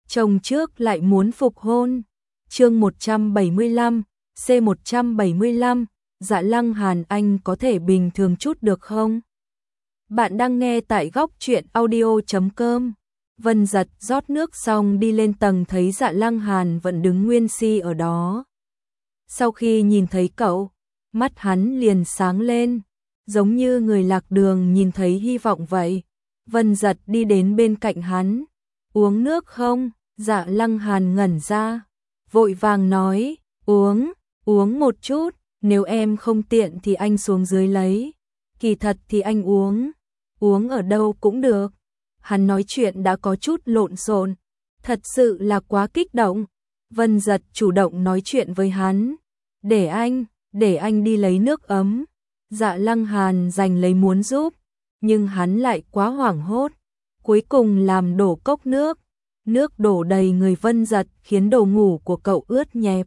chồng trước lại muốn phục hôn. Chương 175, C175, Dạ Lăng Hàn, anh có thể bình thường chút được không? Bạn đang nghe tại góc truyện audio.com. Vân Giật rót nước xong đi lên tầng thấy Dạ Lăng Hàn vẫn đứng nguyên si ở đó. Sau khi nhìn thấy cậu, mắt hắn liền sáng lên, giống như người lạc đường nhìn thấy hy vọng vậy. Vân Giật đi đến bên cạnh hắn. Uống nước không? Dạ Lăng Hàn ngẩn ra, vội vàng nói, uống một chút, nếu em không tiện thì anh xuống dưới lấy. Kỳ thật thì anh uống ở đâu cũng được. Hắn nói chuyện đã có chút lộn xộn, thật sự là quá kích động. Vân Giật chủ động nói chuyện với hắn, để anh đi lấy nước ấm. Dạ Lăng Hàn giành lấy muốn giúp, nhưng hắn lại quá hoảng hốt, cuối cùng làm đổ cốc nước. Nước đổ đầy người Vân Giật khiến đồ ngủ của cậu ướt nhẹp.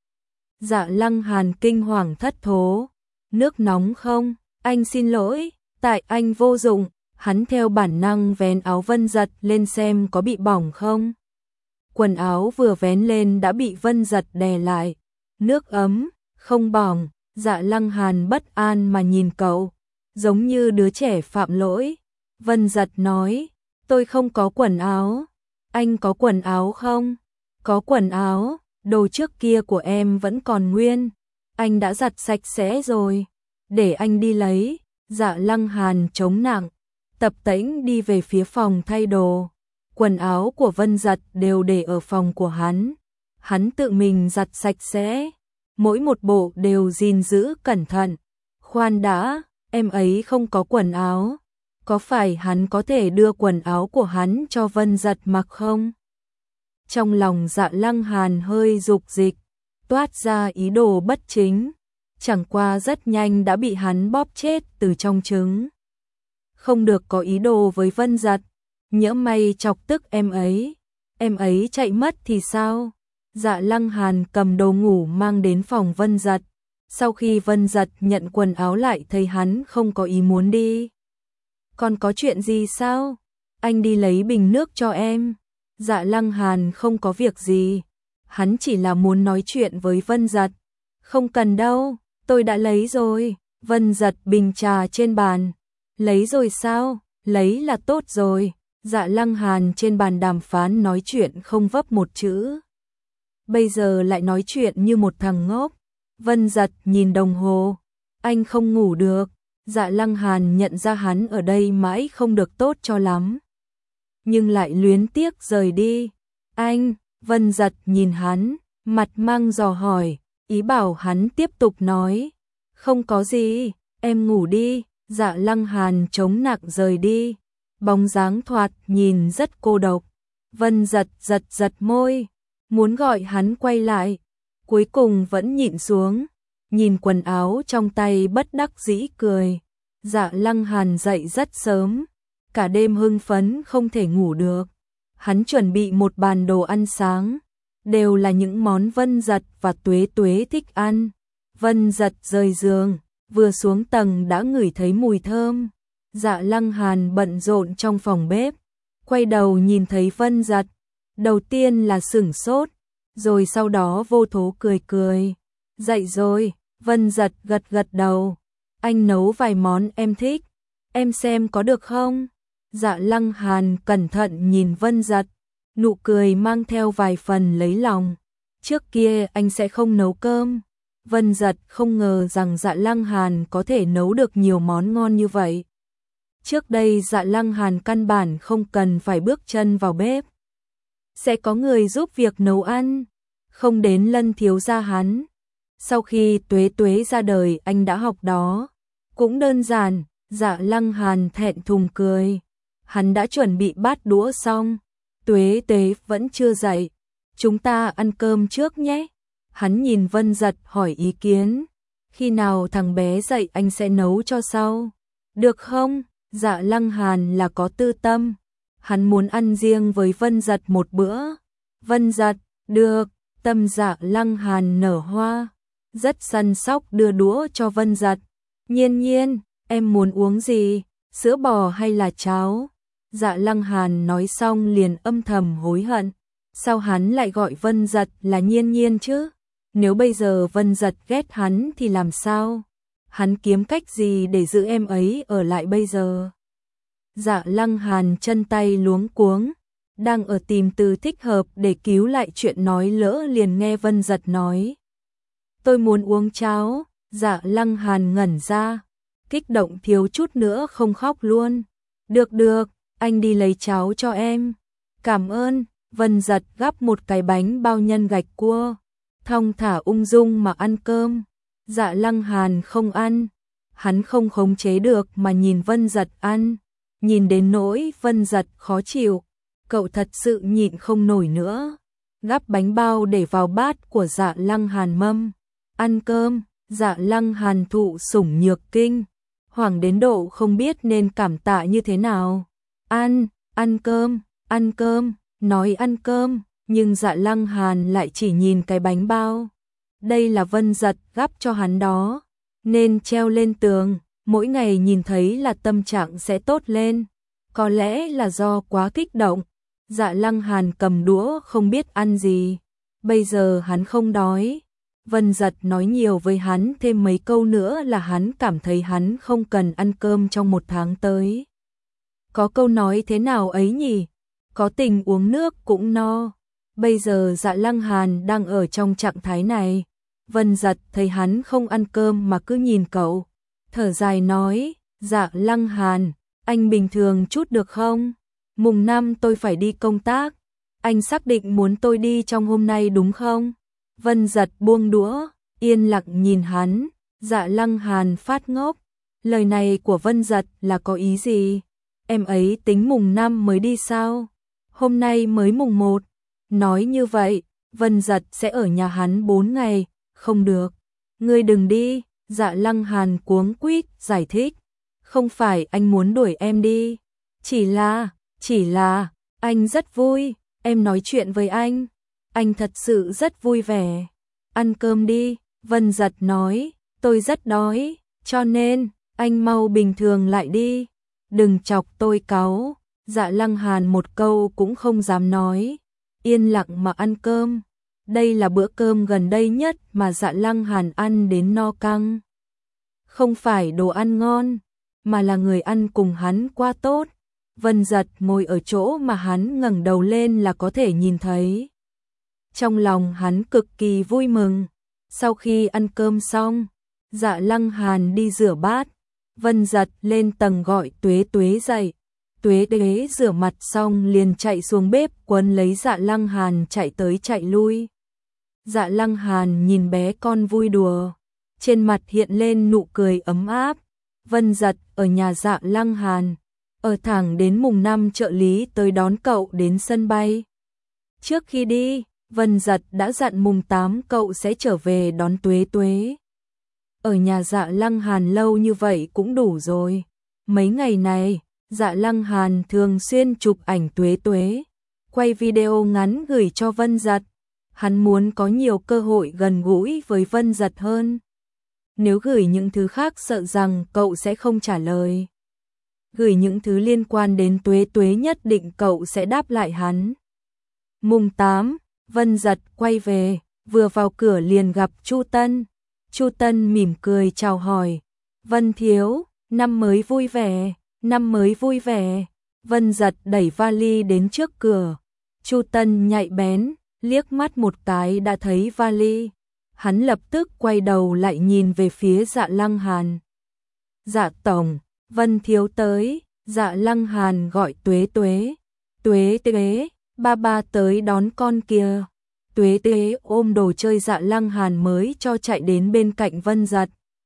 Dạ Lăng Hàn kinh hoàng thất thố. Nước nóng không? Anh xin lỗi, tại anh vô dụng. Hắn theo bản năng vén áo Vân Giật lên xem có bị bỏng không. Quần áo vừa vén lên đã bị Vân Giật đè lại. Nước ấm, không bỏng. Dạ Lăng Hàn bất an mà nhìn cậu, giống như đứa trẻ phạm lỗi. Vân Giật nói, tôi không có quần áo. Anh có quần áo không? Có quần áo, đồ trước kia của em vẫn còn nguyên. Anh đã giặt sạch sẽ rồi. Để anh đi lấy. Dạ Lăng Hàn chống nặng, tập tễnh đi về phía phòng thay đồ. Quần áo của Vân Giật đều để ở phòng của hắn. Hắn tự mình giặt sạch sẽ, mỗi một bộ đều gìn giữ cẩn thận. Khoan đã, em ấy không có quần áo. Có phải hắn có thể đưa quần áo của hắn cho Vân Giật mặc không? Trong lòng Dạ Lăng Hàn hơi dục dịch, toát ra ý đồ bất chính. Chẳng qua rất nhanh đã bị hắn bóp chết từ trong trứng. Không được có ý đồ với Vân Giật, nhỡ may chọc tức em ấy chạy mất thì sao? Dạ Lăng Hàn cầm đồ ngủ mang đến phòng Vân Giật. Sau khi Vân Giật nhận quần áo lại thấy hắn không có ý muốn đi. Còn có chuyện gì sao? Anh đi lấy bình nước cho em. Dạ Lăng Hàn không có việc gì, hắn chỉ là muốn nói chuyện với Vân Giật. Không cần đâu, tôi đã lấy rồi. Vân Giật bình trà trên bàn. Lấy rồi sao? Lấy là tốt rồi. Dạ Lăng Hàn trên bàn đàm phán nói chuyện không vấp một chữ. Bây giờ lại nói chuyện như một thằng ngốc. Vân Giật nhìn đồng hồ. Anh không ngủ được. Dạ Lăng Hàn nhận ra hắn ở đây mãi không được tốt cho lắm, nhưng lại luyến tiếc rời đi. Anh, Vân Giật nhìn hắn, mặt mang dò hỏi, ý bảo hắn tiếp tục nói. Không có gì, em ngủ đi. Dạ Lăng Hàn chống nặng rời đi. Bóng dáng thoạt nhìn rất cô độc. Vân Giật giật môi, muốn gọi hắn quay lại, cuối cùng vẫn nhịn xuống. Nhìn quần áo trong tay bất đắc dĩ cười. Dạ Lăng Hàn dậy rất sớm, cả đêm hưng phấn không thể ngủ được. Hắn chuẩn bị một bàn đồ ăn sáng, đều là những món Vân Giật và Tuế Tuế thích ăn. Vân Giật rời giường, vừa xuống tầng đã ngửi thấy mùi thơm. Dạ Lăng Hàn bận rộn trong phòng bếp, quay đầu nhìn thấy Vân Giật, đầu tiên là sửng sốt, rồi sau đó vô thố cười. Dậy rồi? Vân Giật gật đầu. Anh nấu vài món em thích, em xem có được không? Dạ Lăng Hàn cẩn thận nhìn Vân Giật, nụ cười mang theo vài phần lấy lòng. Trước kia anh sẽ không nấu cơm. Vân Giật không ngờ rằng Dạ Lăng Hàn có thể nấu được nhiều món ngon như vậy. Trước đây Dạ Lăng Hàn căn bản không cần phải bước chân vào bếp, sẽ có người giúp việc nấu ăn, không đến Lân thiếu gia hắn. Sau khi Tuế Tuế ra đời anh đã học đó. Cũng đơn giản. Dạ Lăng Hàn thẹn thùng cười. Hắn đã chuẩn bị bát đũa xong. Tuế Tuế vẫn chưa dậy. Chúng ta ăn cơm trước nhé. Hắn nhìn Vân Giật hỏi ý kiến. Khi nào thằng bé dậy anh sẽ nấu cho sau. Được không? Dạ Lăng Hàn là có tư tâm. Hắn muốn ăn riêng với Vân Giật một bữa. Vân Giật, được. Tâm Dạ Lăng Hàn nở hoa, rất săn sóc đưa đũa cho Vân Giật. Nhiên, em muốn uống gì, sữa bò hay là cháo? Dạ Lăng Hàn nói xong liền âm thầm hối hận. Sao hắn lại gọi Vân Giật là Nhiên Nhiên chứ? Nếu bây giờ Vân Giật ghét hắn thì làm sao? Hắn kiếm cách gì để giữ em ấy ở lại bây giờ? Dạ Lăng Hàn chân tay luống cuống, đang ở tìm từ thích hợp để cứu lại chuyện nói lỡ liền nghe Vân Giật nói. Tôi muốn uống cháo. Dạ Lăng Hàn ngẩn ra, kích động thiếu chút nữa không khóc luôn. Được được, anh đi lấy cháo cho em. Cảm ơn. Vân Giật gắp một cái bánh bao nhân gạch cua, thong thả ung dung mà ăn cơm. Dạ Lăng Hàn không ăn, hắn không khống chế được mà nhìn Vân Giật ăn, nhìn đến nỗi Vân Giật khó chịu, cậu thật sự nhịn không nổi nữa. Gắp bánh bao để vào bát của Dạ Lăng Hàn mâm, ăn cơm. Dạ Lăng Hàn thụ sủng nhược kinh, hoảng đến độ không biết nên cảm tạ như thế nào. Ăn cơm, nói ăn cơm, nhưng Dạ Lăng Hàn lại chỉ nhìn cái bánh bao. Đây là Vân Giật gắp cho hắn đó, nên treo lên tường, mỗi ngày nhìn thấy là tâm trạng sẽ tốt lên. Có lẽ là do quá kích động, Dạ Lăng Hàn cầm đũa không biết ăn gì. Bây giờ hắn không đói. Vân Giật nói nhiều với hắn thêm mấy câu nữa là hắn cảm thấy hắn không cần ăn cơm trong 1 tháng tới. Có câu nói thế nào ấy nhỉ? Có tình uống nước cũng no. Bây giờ Dạ Lăng Hàn đang ở trong trạng thái này. Vân Giật thấy hắn không ăn cơm mà cứ nhìn cậu, thở dài nói, Dạ Lăng Hàn, anh bình thường chút được không? Mùng 5 tôi phải đi công tác. Anh xác định muốn tôi đi trong hôm nay đúng không? Vân Giật buông đũa, yên lặng nhìn hắn. Dạ Lăng Hàn phát ngốc. Lời này của Vân Giật là có ý gì? Em ấy tính mùng 5 mới đi sao? Hôm nay mới mùng 1. Nói như vậy, Vân Giật sẽ ở nhà hắn 4 ngày. Không được. Ngươi đừng đi. Dạ Lăng Hàn cuống quýt giải thích. Không phải anh muốn đuổi em đi. Chỉ là, anh rất vui. Em nói chuyện với anh thật sự rất vui vẻ. Ăn cơm đi. Vân Giật nói, tôi rất đói, cho nên, anh mau bình thường lại đi. Đừng chọc tôi cáu. Dạ Lăng Hàn một câu cũng không dám nói, yên lặng mà ăn cơm. Đây là bữa cơm gần đây nhất mà Dạ Lăng Hàn ăn đến no căng. Không phải đồ ăn ngon, mà là người ăn cùng hắn quá tốt. Vân Giật ngồi ở chỗ mà hắn ngẩng đầu lên là có thể nhìn thấy. Trong lòng hắn cực kỳ vui mừng. Sau khi ăn cơm xong, Dạ Lăng Hàn đi rửa bát. Vân Giật lên tầng gọi Tuế Tuế dậy. Tuế Tuế rửa mặt xong liền chạy xuống bếp quấn lấy Dạ Lăng Hàn chạy tới chạy lui. Dạ Lăng Hàn nhìn bé con vui đùa, trên mặt hiện lên nụ cười ấm áp. Vân Giật ở nhà Dạ Lăng Hàn, ở thẳng đến mùng 5 trợ lý tới đón cậu đến sân bay. Trước khi đi, Vân Giật đã dặn mùng 8 cậu sẽ trở về đón Tuế Tuế. Ở nhà Dạ Lăng Hàn lâu như vậy cũng đủ rồi. Mấy ngày này, Dạ Lăng Hàn thường xuyên chụp ảnh Tuế Tuế, quay video ngắn gửi cho Vân Giật. Hắn muốn có nhiều cơ hội gần gũi với Vân Giật hơn. Nếu gửi những thứ khác sợ rằng cậu sẽ không trả lời. Gửi những thứ liên quan đến Tuế Tuế nhất định cậu sẽ đáp lại hắn. Mùng 8, Vân Giật quay về, vừa vào cửa liền gặp Chu Tân. Chu Tân mỉm cười chào hỏi. Vân thiếu, năm mới vui vẻ, năm mới vui vẻ. Vân Giật đẩy vali đến trước cửa. Chu Tân nhạy bén, liếc mắt một cái đã thấy vali. Hắn lập tức quay đầu lại nhìn về phía Dạ Lăng Hàn. Dạ tổng, Vân thiếu tới. Dạ Lăng Hàn gọi Tuế Tuế. Tuế Tuế, ba ba tới đón con kìa. Tuế Tuế ôm đồ chơi Dạ Lăng Hàn mới cho chạy đến bên cạnh Vân Giật.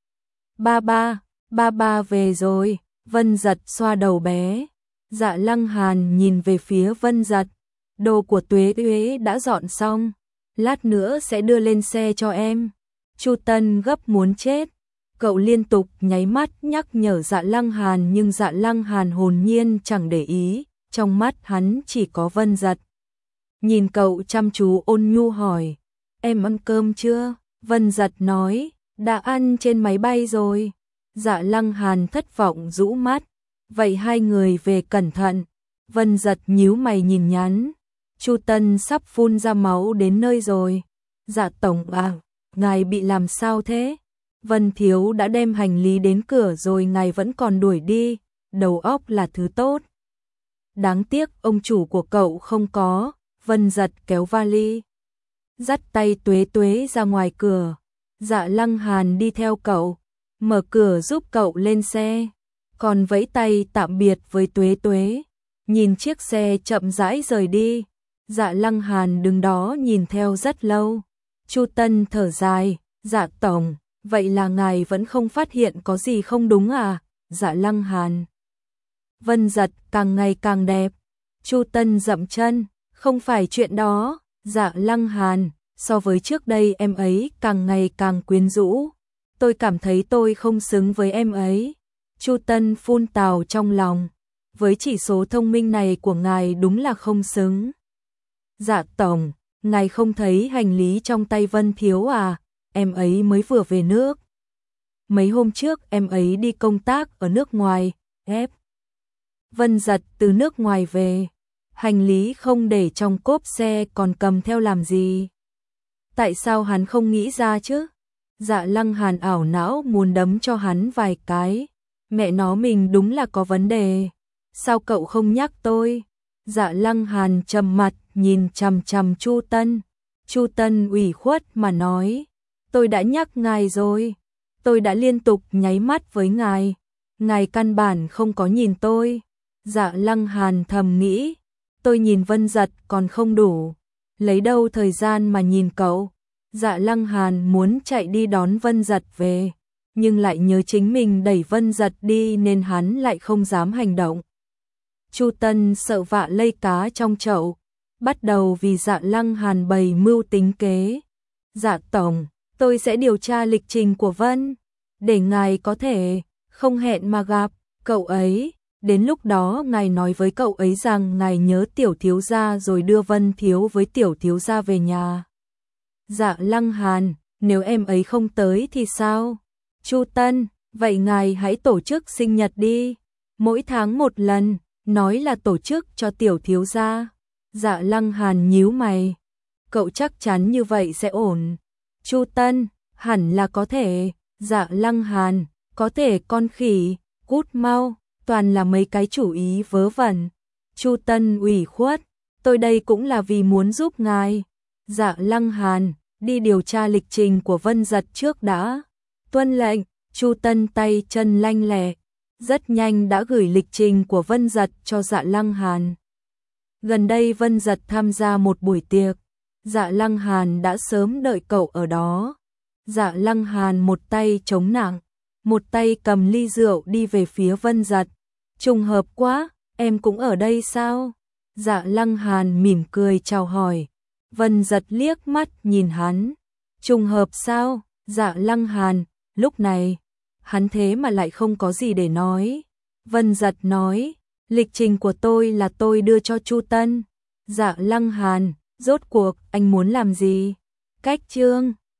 Ba ba về rồi. Vân Giật xoa đầu bé. Dạ Lăng Hàn nhìn về phía Vân Giật. Đồ của Tuế Tuế đã dọn xong, lát nữa sẽ đưa lên xe cho em. Chu Tân gấp muốn chết. Cậu liên tục nháy mắt nhắc nhở Dạ Lăng Hàn nhưng Dạ Lăng Hàn hồn nhiên chẳng để ý, trong mắt hắn chỉ có Vân Giật. Nhìn cậu chăm chú ôn nhu hỏi, em ăn cơm chưa? Vân Giật nói, đã ăn trên máy bay rồi. Dạ Lăng Hàn thất vọng rũ mắt, vậy hai người về cẩn thận. Vân Giật nhíu mày nhìn nhắn, Chu Tân sắp phun ra máu đến nơi rồi. Dạ tổng à, ngài bị làm sao thế? Vân Thiếu đã đem hành lý đến cửa rồi ngài vẫn còn đuổi đi, đầu óc là thứ tốt. Đáng tiếc ông chủ của cậu không có. Vân Giật kéo vali, dắt tay Tuế Tuế ra ngoài cửa. Dạ Lăng Hàn đi theo cậu, mở cửa giúp cậu lên xe, còn vẫy tay tạm biệt với Tuế Tuế. Nhìn chiếc xe chậm rãi rời đi, Dạ Lăng Hàn đứng đó nhìn theo rất lâu. Chu Tân thở dài, Dạ tổng, vậy là ngài vẫn không phát hiện có gì không đúng à? Dạ Lăng Hàn. Vân Giật càng ngày càng đẹp. Chu Tân dậm chân, không phải chuyện đó. Dạ Lăng Hàn, so với trước đây em ấy càng ngày càng quyến rũ. Tôi cảm thấy tôi không xứng với em ấy. Chu Tân phun tào trong lòng. Với chỉ số thông minh này của ngài đúng là không xứng. Dạ tổng, ngài không thấy hành lý trong tay Vân Thiếu à? Em ấy mới vừa về nước. Mấy hôm trước em ấy đi công tác ở nước ngoài. Vân Giật từ nước ngoài về, hành lý không để trong cốp xe còn cầm theo làm gì? Tại sao hắn không nghĩ ra chứ? Dạ Lăng Hàn ảo não muốn đấm cho hắn vài cái. Mẹ nó mình đúng là có vấn đề. Sao cậu không nhắc tôi? Dạ Lăng Hàn trầm mặt nhìn chằm chằm Chu Tân. Chu Tân ủy khuất mà nói, tôi đã nhắc ngài rồi. Tôi đã liên tục nháy mắt với ngài. Ngài căn bản không có nhìn tôi. Dạ Lăng Hàn thầm nghĩ, tôi nhìn Vân Giật còn không đủ, lấy đâu thời gian mà nhìn cậu. Dạ Lăng Hàn muốn chạy đi đón Vân Giật về, nhưng lại nhớ chính mình đẩy Vân Giật đi nên hắn lại không dám hành động. Chu Tân sợ vạ lây cá trong chậu, bắt đầu vì Dạ Lăng Hàn bày mưu tính kế. Dạ tổng, tôi sẽ điều tra lịch trình của Vân, để ngài có thể không hẹn mà gặp cậu ấy. Đến lúc đó ngài nói với cậu ấy rằng ngài nhớ tiểu thiếu gia rồi đưa Vân Thiếu với tiểu thiếu gia về nhà. Dạ Lăng Hàn, nếu em ấy không tới thì sao? Chu Tân, vậy ngài hãy tổ chức sinh nhật đi. Mỗi tháng một lần, nói là tổ chức cho tiểu thiếu gia. Dạ Lăng Hàn nhíu mày. Cậu chắc chắn như vậy sẽ ổn. Chu Tân, hẳn là có thể. Dạ Lăng Hàn, có thể con khỉ, cút mau. Toàn là mấy cái chủ ý vớ vẩn. Chu Tân ủy khuất, tôi đây cũng là vì muốn giúp ngài. Dạ Lăng Hàn, đi điều tra lịch trình của Vân Giật trước đã. Tuân lệnh. Chu Tân tay chân lanh lẹ, rất nhanh đã gửi lịch trình của Vân Giật cho Dạ Lăng Hàn. Gần đây Vân Giật tham gia một buổi tiệc, Dạ Lăng Hàn đã sớm đợi cậu ở đó. Dạ Lăng Hàn một tay chống nặng, một tay cầm ly rượu đi về phía Vân Giật. Trùng hợp quá, em cũng ở đây sao? Dạ Lăng Hàn mỉm cười chào hỏi. Vân Giật liếc mắt nhìn hắn. Trùng hợp sao? Dạ Lăng Hàn, lúc này, hắn thế mà lại không có gì để nói. Vân Giật nói, lịch trình của tôi là tôi đưa cho Chu Tân. Dạ Lăng Hàn, rốt cuộc anh muốn làm gì? Cách chương